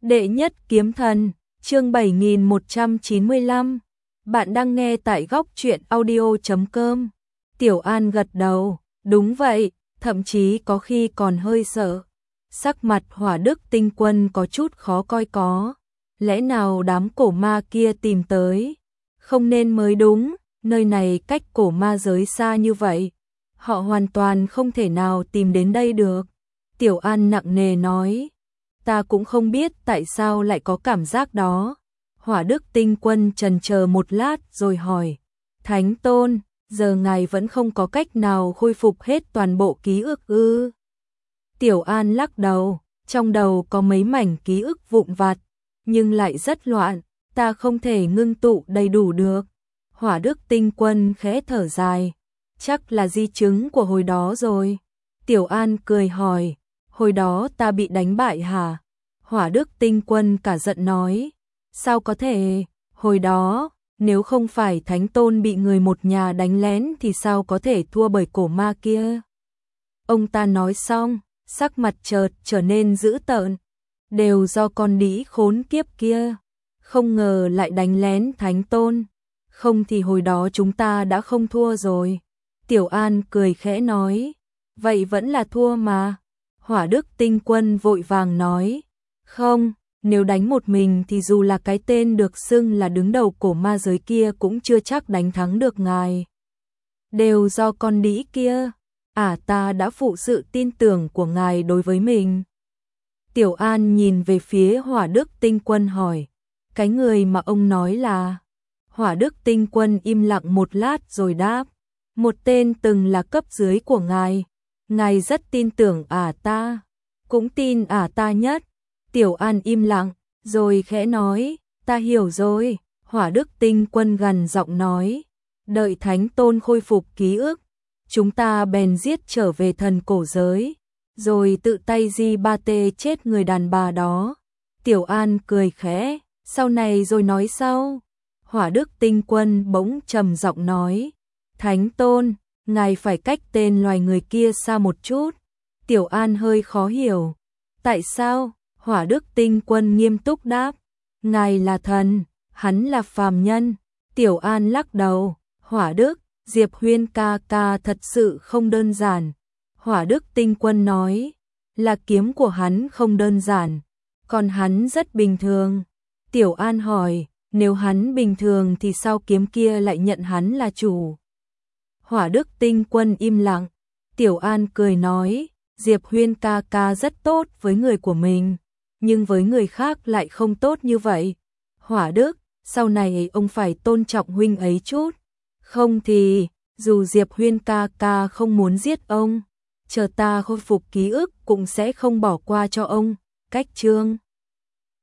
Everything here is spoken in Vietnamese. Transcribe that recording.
Đệ nhất kiếm thần, chương 7195. Bạn đang nghe tại góc truyện audio.com. Tiểu An gật đầu, đúng vậy, thậm chí có khi còn hơi sợ. Sắc mặt Hỏa Đức Tinh Quân có chút khó coi có. Lẽ nào đám cổ ma kia tìm tới? Không nên mới đúng, nơi này cách cổ ma giới xa như vậy. Họ hoàn toàn không thể nào tìm đến đây được. Tiểu An nặng nề nói. Ta cũng không biết tại sao lại có cảm giác đó. Hỏa Đức Tinh Quân chần chờ một lát rồi hỏi. Thánh Tôn, giờ ngài vẫn không có cách nào khôi phục hết toàn bộ ký ức ư? Tiểu An lắc đầu, trong đầu có mấy mảnh ký ức vụn vặt, nhưng lại rất loạn, ta không thể ngưng tụ đầy đủ được. Hỏa Đức Tinh Quân khẽ thở dài, chắc là di chứng của hồi đó rồi. Tiểu An cười hỏi, hồi đó ta bị đánh bại hả? Hỏa Đức Tinh Quân cả giận nói, sao có thể, hồi đó, nếu không phải Thánh Tôn bị người một nhà đánh lén thì sao có thể thua bởi cổ ma kia? Ông ta nói xong, sắc mặt chợt trở nên dữ tợn, đều do con đĩ khốn kiếp kia, không ngờ lại đánh lén Thánh Tôn, không thì hồi đó chúng ta đã không thua rồi. Tiểu An cười khẽ nói, vậy vẫn là thua mà. Hỏa Đức Tinh Quân vội vàng nói, không, nếu đánh một mình thì dù là cái tên được xưng là đứng đầu cổ ma giới kia cũng chưa chắc đánh thắng được ngài. Đều do con đĩ kia, ta đã phụ sự tin tưởng của ngài đối với mình. Tiểu An nhìn về phía Hỏa Đức Tinh Quân hỏi, cái người mà ông nói là? Hỏa Đức Tinh Quân im lặng một lát rồi đáp, một tên từng là cấp dưới của ngài. Ngài rất tin tưởng ta, cũng tin ta nhất. Tiểu An im lặng, rồi khẽ nói, ta hiểu rồi. Hỏa Đức Tinh Quân gằn giọng nói, đợi Thánh Tôn khôi phục ký ức, chúng ta bèn giết trở về thần cổ giới, rồi tự tay di ba tê chết người đàn bà đó. Tiểu An cười khẽ, sau này rồi nói sau. Hỏa Đức Tinh Quân bỗng trầm giọng nói, Thánh Tôn, ngài phải cách tên loài người kia xa một chút. Tiểu An hơi khó hiểu. Tại sao? Hỏa Đức Tinh Quân nghiêm túc đáp. Ngài là thần, hắn là phàm nhân. Tiểu An lắc đầu. Hỏa Đức, Diệp Huyên ca ca thật sự không đơn giản. Hỏa Đức Tinh Quân nói, là kiếm của hắn không đơn giản, còn hắn rất bình thường. Tiểu An hỏi, nếu hắn bình thường thì sao kiếm kia lại nhận hắn là chủ? Hỏa Đức Tinh Quân im lặng, Tiểu An cười nói, Diệp Huyên ca ca rất tốt với người của mình, nhưng với người khác lại không tốt như vậy. Hỏa Đức, sau này ông phải tôn trọng huynh ấy chút, không thì, dù Diệp Huyên ca ca không muốn giết ông, chờ ta khôi phục ký ức cũng sẽ không bỏ qua cho ông. Cách chương